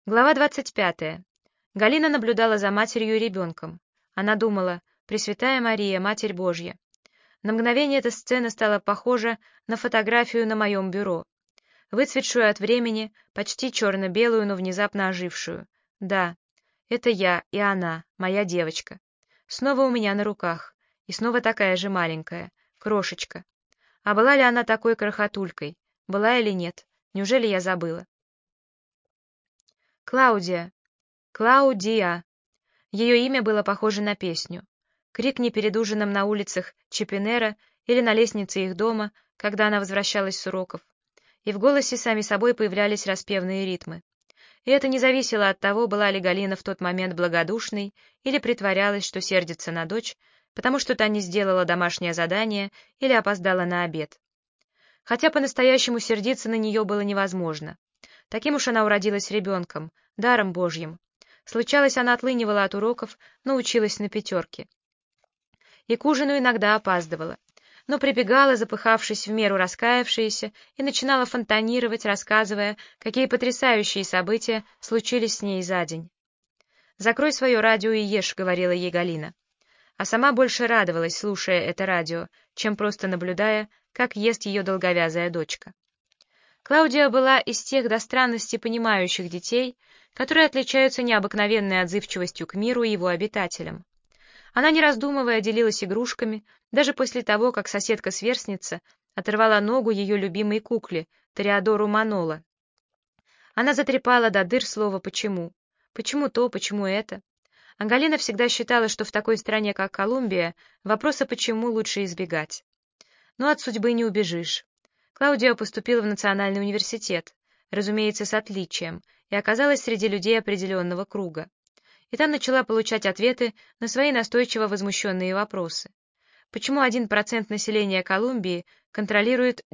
Глава 25. Галина наблюдала за матерью и ребенком. Она думала: «Пресвятая Мария, Матерь Божья». На мгновение эта сцена стала похожа на фотографию на моем бюро, выцветшую от времени, почти черно-белую, но внезапно ожившую. Да, это я и она, моя девочка. Снова у меня на руках, и снова такая же маленькая, крошечка. А была ли она такой крохотулькой? Была или нет? Неужели я забыла? Клаудия. Клаудия. Ее имя было похоже на песню. Крикни перед ужином на улицах Чепинера или на лестнице их дома, когда она возвращалась с уроков. И в голосе сами собой появлялись распевные ритмы. И это не зависело от того, была ли Галина в тот момент благодушной или притворялась, что сердится на дочь, потому что та не сделала домашнее задание или опоздала на обед. Хотя по-настоящему сердиться на нее было невозможно. Таким уж она уродилась ребенком, даром Божьим. Случалось, она отлынивала от уроков, но училась на пятерке. И к ужину иногда опаздывала, но прибегала, запыхавшись, в меру раскаявшаяся, и начинала фонтанировать, рассказывая, какие потрясающие события случились с ней за день. «Закрой свое радио и ешь», — говорила ей Галина. А сама больше радовалась, слушая это радио, чем просто наблюдая, как ест ее долговязая дочка. Клаудия была из тех до странности понимающих детей, которые отличаются необыкновенной отзывчивостью к миру и его обитателям. Она, не раздумывая, делилась игрушками, даже после того, как соседка-сверстница оторвала ногу ее любимой кукле, Тореадору Манола. Она затрепала до дыр слово «почему». Почему то, почему это? А Галина всегда считала, что в такой стране, как Колумбия, вопроса «почему» лучше избегать. Но от судьбы не убежишь. Клаудия поступила в Национальный университет, разумеется, с отличием, и оказалась среди людей определенного круга. И там начала получать ответы на свои настойчиво возмущенные вопросы. Почему 1% населения Колумбии контролирует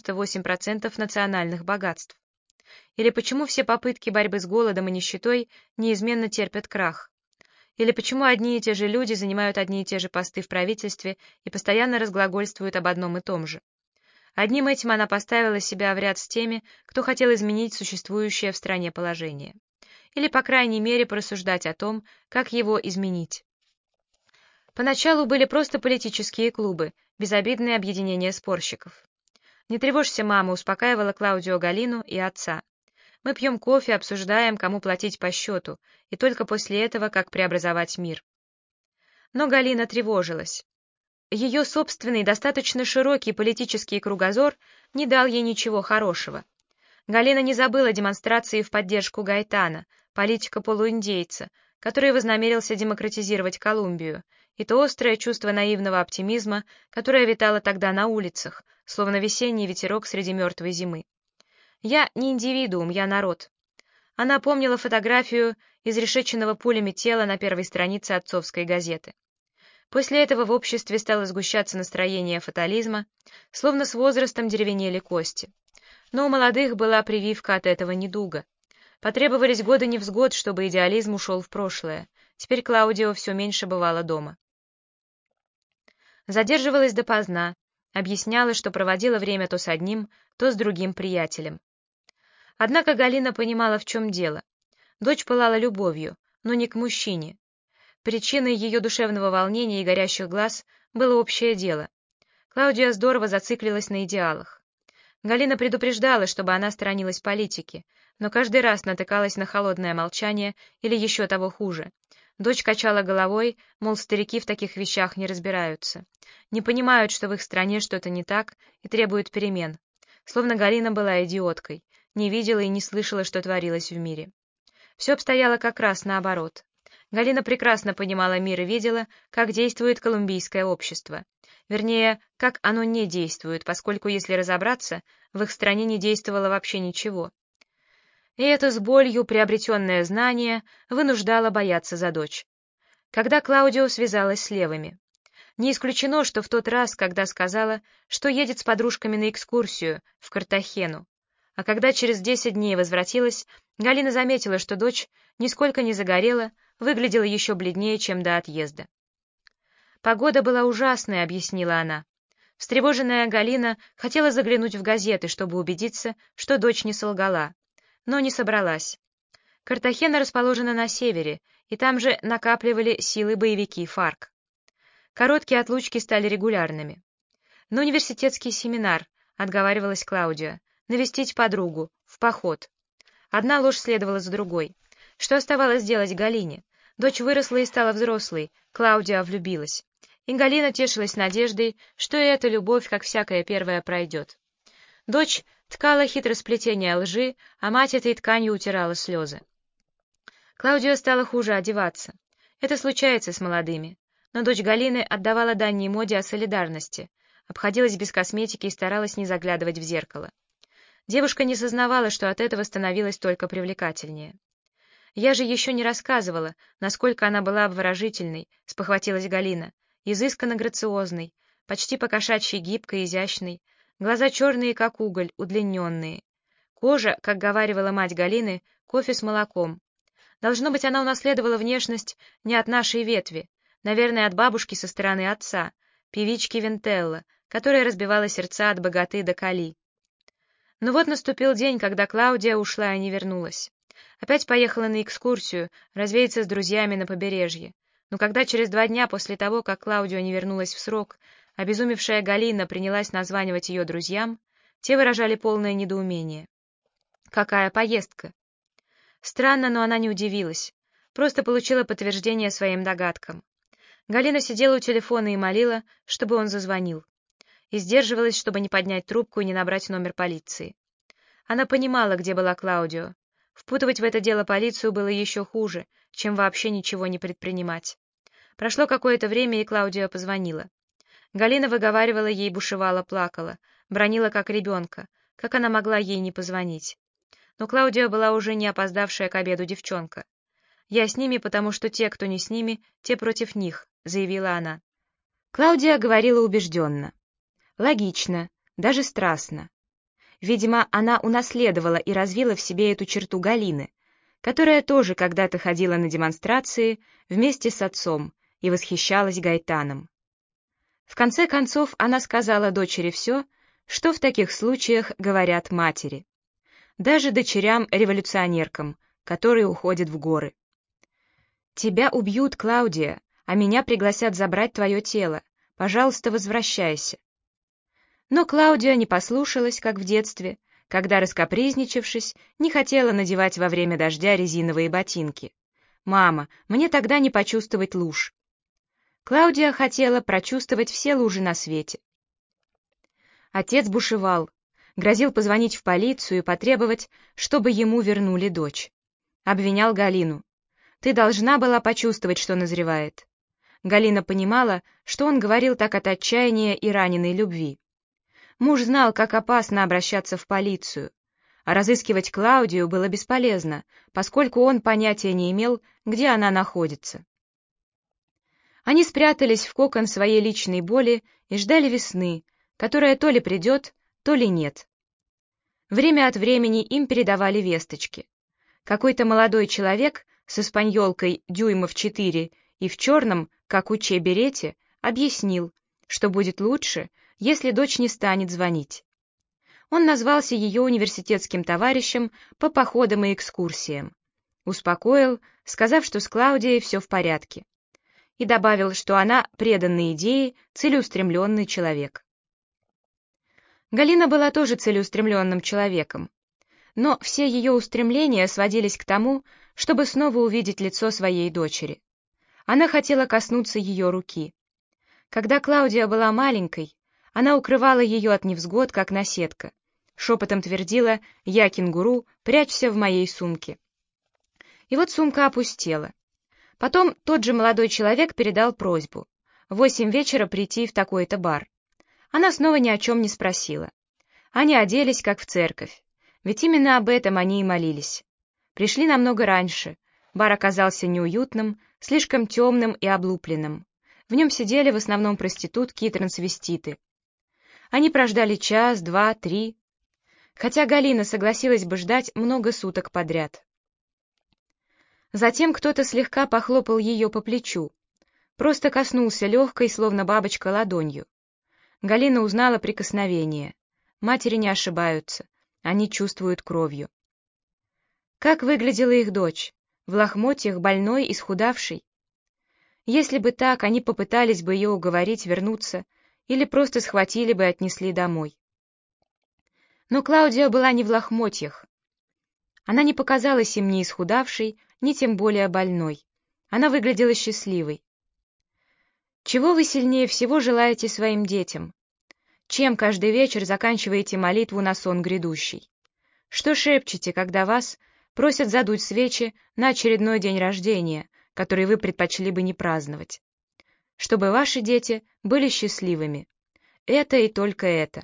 98% национальных богатств? Или почему все попытки борьбы с голодом и нищетой неизменно терпят крах? Или почему одни и те же люди занимают одни и те же посты в правительстве и постоянно разглагольствуют об одном и том же? Одним этим она поставила себя в ряд с теми, кто хотел изменить существующее в стране положение. Или, по крайней мере, порассуждать о том, как его изменить. Поначалу были просто политические клубы, безобидные объединения спорщиков. «Не тревожься, мама», — успокаивала Клаудио Галину и отца. «Мы пьем кофе, обсуждаем, кому платить по счету, и только после этого, как преобразовать мир». Но Галина тревожилась. Ее собственный, достаточно широкий политический кругозор не дал ей ничего хорошего. Галина не забыла демонстрации в поддержку Гайтана, политика-полуиндейца, который вознамерился демократизировать Колумбию, и то острое чувство наивного оптимизма, которое витало тогда на улицах, словно весенний ветерок среди мертвой зимы. «Я не индивидуум, я народ». Она помнила фотографию изрешеченного пулями тела на первой странице отцовской газеты. После этого в обществе стало сгущаться настроение фатализма, словно с возрастом деревенели кости. Но у молодых была прививка от этого недуга. Потребовались годы невзгод, чтобы идеализм ушел в прошлое. Теперь Клаудио все меньше бывала дома. Задерживалась допоздна, объясняла, что проводила время то с одним, то с другим приятелем. Однако Галина понимала, в чем дело. Дочь пылала любовью, но не к мужчине. Причиной ее душевного волнения и горящих глаз было общее дело. Клаудия здорово зациклилась на идеалах. Галина предупреждала, чтобы она сторонилась политики, но каждый раз натыкалась на холодное молчание или еще того хуже. Дочь качала головой, мол, старики в таких вещах не разбираются. Не понимают, что в их стране что-то не так и требуют перемен. Словно Галина была идиоткой, не видела и не слышала, что творилось в мире. Все обстояло как раз наоборот. Галина прекрасно понимала мир и видела, как действует колумбийское общество. Вернее, как оно не действует, поскольку, если разобраться, в их стране не действовало вообще ничего. И это с болью приобретенное знание вынуждало бояться за дочь. Когда Клаудио связалась с левыми. Не исключено, что в тот раз, когда сказала, что едет с подружками на экскурсию в Картахену, а когда через 10 дней возвратилась, Галина заметила, что дочь нисколько не загорела, выглядела еще бледнее, чем до отъезда. «Погода была ужасная», — объяснила она. Встревоженная Галина хотела заглянуть в газеты, чтобы убедиться, что дочь не солгала, но не собралась. Картахена расположена на севере, и там же накапливали силы боевики ФАРК. Короткие отлучки стали регулярными. На университетский семинар, отговаривалась Клаудия, навестить подругу, в поход. Одна ложь следовала за другой. Что оставалось делать Галине? Дочь выросла и стала взрослой, Клаудия влюбилась. И Галина тешилась надеждой, что и эта любовь, как всякая первая, пройдет. Дочь ткала хитросплетение лжи, а мать этой тканью утирала слезы. Клаудия стала хуже одеваться. Это случается с молодыми. Но дочь Галины отдавала дань моде о солидарности, обходилась без косметики и старалась не заглядывать в зеркало. Девушка не сознавала, что от этого становилась только привлекательнее. «Я же еще не рассказывала, насколько она была обворожительной», — спохватилась Галина, изысканно грациозной, почти по-кошачьи гибкой, изящной, глаза черные, как уголь, удлиненные. Кожа, как говаривала мать Галины, кофе с молоком. Должно быть, она унаследовала внешность не от нашей ветви, наверное, от бабушки со стороны отца, певички Вентелла, которая разбивала сердца от богаты до Кали. Но вот наступил день, когда Клаудия ушла и не вернулась. Опять поехала на экскурсию, развеяться с друзьями на побережье. Но когда через 2 дня после того, как Клаудия не вернулась в срок, обезумевшая Галина принялась названивать ее друзьям, те выражали полное недоумение. Какая поездка? Странно, но она не удивилась. Просто получила подтверждение своим догадкам. Галина сидела у телефона и молила, чтобы он зазвонил. И сдерживалась, чтобы не поднять трубку и не набрать номер полиции. Она понимала, где была Клаудио. Впутывать в это дело полицию было еще хуже, чем вообще ничего не предпринимать. Прошло какое-то время, и Клаудио позвонила. Галина выговаривала ей, бушевала, плакала, бранила как ребенка, как она могла ей не позвонить. Но Клаудио была уже не опоздавшая к обеду девчонка. «Я с ними, потому что те, кто не с ними, те против них», — заявила она. Клаудия говорила убежденно. Логично, даже страстно. Видимо, она унаследовала и развила в себе эту черту Галины, которая тоже когда-то ходила на демонстрации вместе с отцом и восхищалась Гайтаном. В конце концов, она сказала дочери все, что в таких случаях говорят матери. Даже дочерям-революционеркам, которые уходят в горы. «Тебя убьют, Клаудия, а меня пригласят забрать твое тело. Пожалуйста, возвращайся». Но Клаудия не послушалась, как в детстве, когда, раскапризничавшись, не хотела надевать во время дождя резиновые ботинки. «Мама, мне тогда не почувствовать луж». Клаудия хотела прочувствовать все лужи на свете. Отец бушевал, грозил позвонить в полицию и потребовать, чтобы ему вернули дочь. Обвинял Галину. «Ты должна была почувствовать, что назревает». Галина понимала, что он говорил так от отчаяния и раненой любви. Муж знал, как опасно обращаться в полицию, а разыскивать Клаудию было бесполезно, поскольку он понятия не имел, где она находится. Они спрятались в кокон своей личной боли и ждали весны, которая то ли придет, то ли нет. Время от времени им передавали весточки. Какой-то молодой человек с испаньолкой дюймов 4 и в черном, как у Че берете, объяснил, что будет лучше, если дочь не станет звонить. Он назвался ее университетским товарищем по походам и экскурсиям. Успокоил, сказав, что с Клаудией все в порядке. И добавил, что она преданной идее, целеустремленный человек. Галина была тоже целеустремленным человеком, но все ее устремления сводились к тому, чтобы снова увидеть лицо своей дочери. Она хотела коснуться ее руки. Когда Клаудия была маленькой, она укрывала ее от невзгод, как наседка. Шепотом твердила: «Я кенгуру, прячься в моей сумке». И вот сумка опустела. Потом тот же молодой человек передал просьбу: в 8 вечера прийти в такой-то бар. Она снова ни о чем не спросила. Они оделись, как в церковь. Ведь именно об этом они и молились. Пришли намного раньше. Бар оказался неуютным, слишком темным и облупленным. В нем сидели в основном проститутки и трансвеститы. Они прождали час, 2, 3. Хотя Галина согласилась бы ждать много суток подряд. Затем кто-то слегка похлопал ее по плечу. Просто коснулся легкой, словно бабочка, ладонью. Галина узнала прикосновение. Матери не ошибаются. Они чувствуют кровью. Как выглядела их дочь? В лохмотьях, больной, исхудавшей? Если бы так, они попытались бы ее уговорить вернуться или просто схватили бы и отнесли домой. Но Клаудия была не в лохмотьях. Она не показалась им ни исхудавшей, ни тем более больной. Она выглядела счастливой. Чего вы сильнее всего желаете своим детям? Чем каждый вечер заканчиваете молитву на сон грядущий? Что шепчете, когда вас просят задуть свечи на очередной день рождения, который вы предпочли бы не праздновать? Чтобы ваши дети были счастливыми. Это и только это.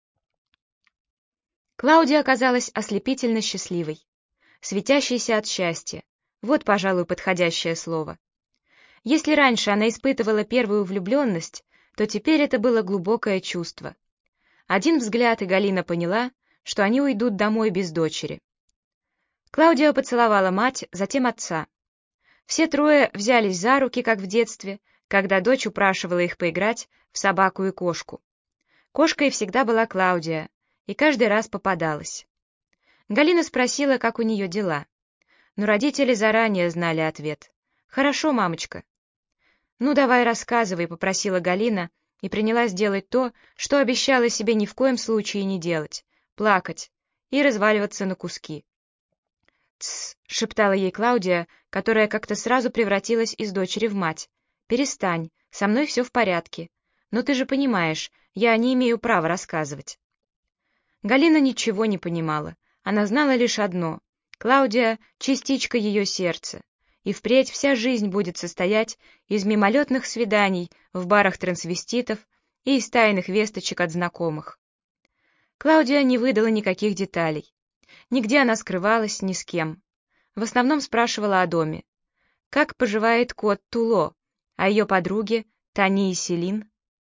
Клаудия оказалась ослепительно счастливой, светящейся от счастья. Вот, пожалуй, подходящее слово. Если раньше она испытывала первую влюбленность, то теперь это было глубокое чувство. Один взгляд, и Галина поняла, что они уйдут домой без дочери. Клаудия поцеловала мать, затем отца. Все трое взялись за руки, как в детстве, когда дочь упрашивала их поиграть в собаку и кошку. Кошкой всегда была Клаудия, и каждый раз попадалась. Галина спросила, как у нее дела. Но родители заранее знали ответ. «Хорошо, мамочка». «Ну, давай рассказывай», — попросила Галина, и принялась делать то, что обещала себе ни в коем случае не делать — плакать и разваливаться на куски. «Тсс», — шептала ей Клаудия, которая как-то сразу превратилась из дочери в мать. «Перестань, со мной все в порядке. Но ты же понимаешь, я не имею права рассказывать». Галина ничего не понимала. Она знала лишь одно — Клаудия — частичка ее сердца, и впредь вся жизнь будет состоять из мимолетных свиданий в барах трансвеститов и из тайных весточек от знакомых. Клаудия не выдала никаких деталей. Нигде она скрывалась, ни с кем. В основном спрашивала о доме. Как поживает кот Туло, о ее подруге Тани и Селин.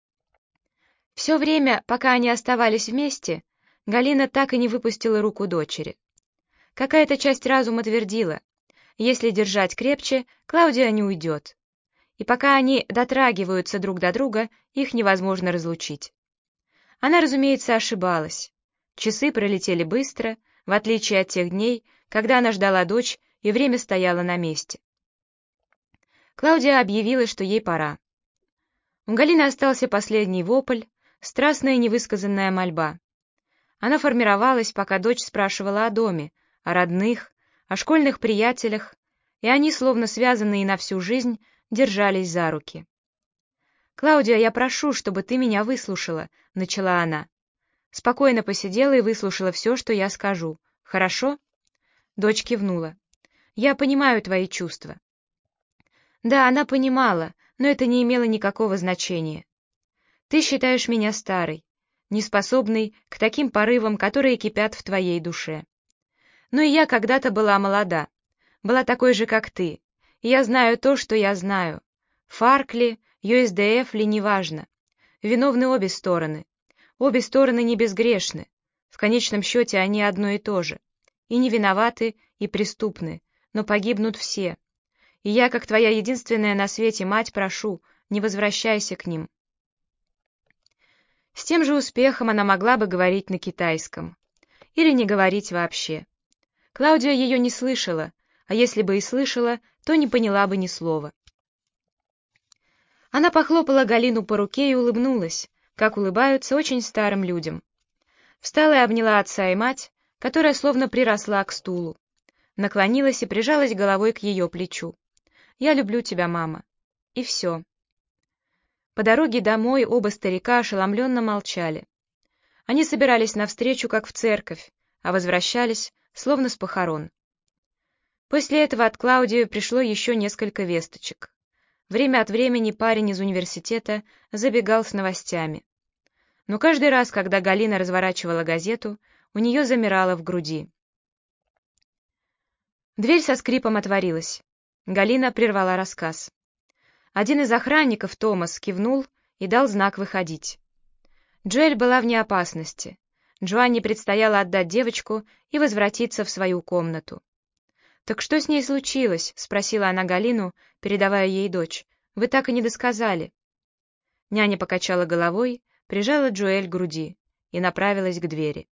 Все время, пока они оставались вместе, Галина так и не выпустила руку дочери. Какая-то часть разума твердила: если держать крепче, Клаудия не уйдет. И пока они дотрагиваются друг до друга, их невозможно разлучить. Она, разумеется, ошибалась. Часы пролетели быстро, в отличие от тех дней, когда она ждала дочь, и время стояло на месте. Клаудия объявила, что ей пора. У Галины остался последний вопль, страстная невысказанная мольба. Она формировалась, пока дочь спрашивала о доме, о родных, о школьных приятелях, и они, словно связанные на всю жизнь, держались за руки. «Клаудия, я прошу, чтобы ты меня выслушала», — начала она. «Спокойно посидела и выслушала все, что я скажу. Хорошо?» Дочь кивнула. «Я понимаю твои чувства». Да, она понимала, но это не имело никакого значения. «Ты считаешь меня старой, неспособной к таким порывам, которые кипят в твоей душе. Но и я когда-то была молода, была такой же, как ты, и я знаю то, что я знаю. ФАРК ли, ЮСДФ ли, неважно. Виновны обе стороны. Обе стороны не безгрешны. В конечном счете они одно и то же. И не виноваты, и преступны, но погибнут все. И я, как твоя единственная на свете мать, прошу, не возвращайся к ним». С тем же успехом она могла бы говорить на китайском. Или не говорить вообще. Клаудия ее не слышала, а если бы и слышала, то не поняла бы ни слова. Она похлопала Галину по руке и улыбнулась, как улыбаются очень старым людям. Встала и обняла отца и мать, которая словно приросла к стулу. Наклонилась и прижалась головой к ее плечу. «Я люблю тебя, мама». И все. По дороге домой оба старика ошеломленно молчали. Они собирались навстречу, как в церковь, а возвращались, словно с похорон. После этого от Клаудии пришло еще несколько весточек. Время от времени парень из университета забегал с новостями. Но каждый раз, когда Галина разворачивала газету, у нее замирало в груди. Дверь со скрипом отворилась. Галина прервала рассказ. Один из охранников, Томас, кивнул и дал знак выходить. Джоэль была вне опасности. Джоанне предстояло отдать девочку и возвратиться в свою комнату. «Так что с ней случилось?» — спросила она Галину, передавая ей дочь. «Вы так и не досказали». Няня покачала головой, прижала Джоэль к груди и направилась к двери.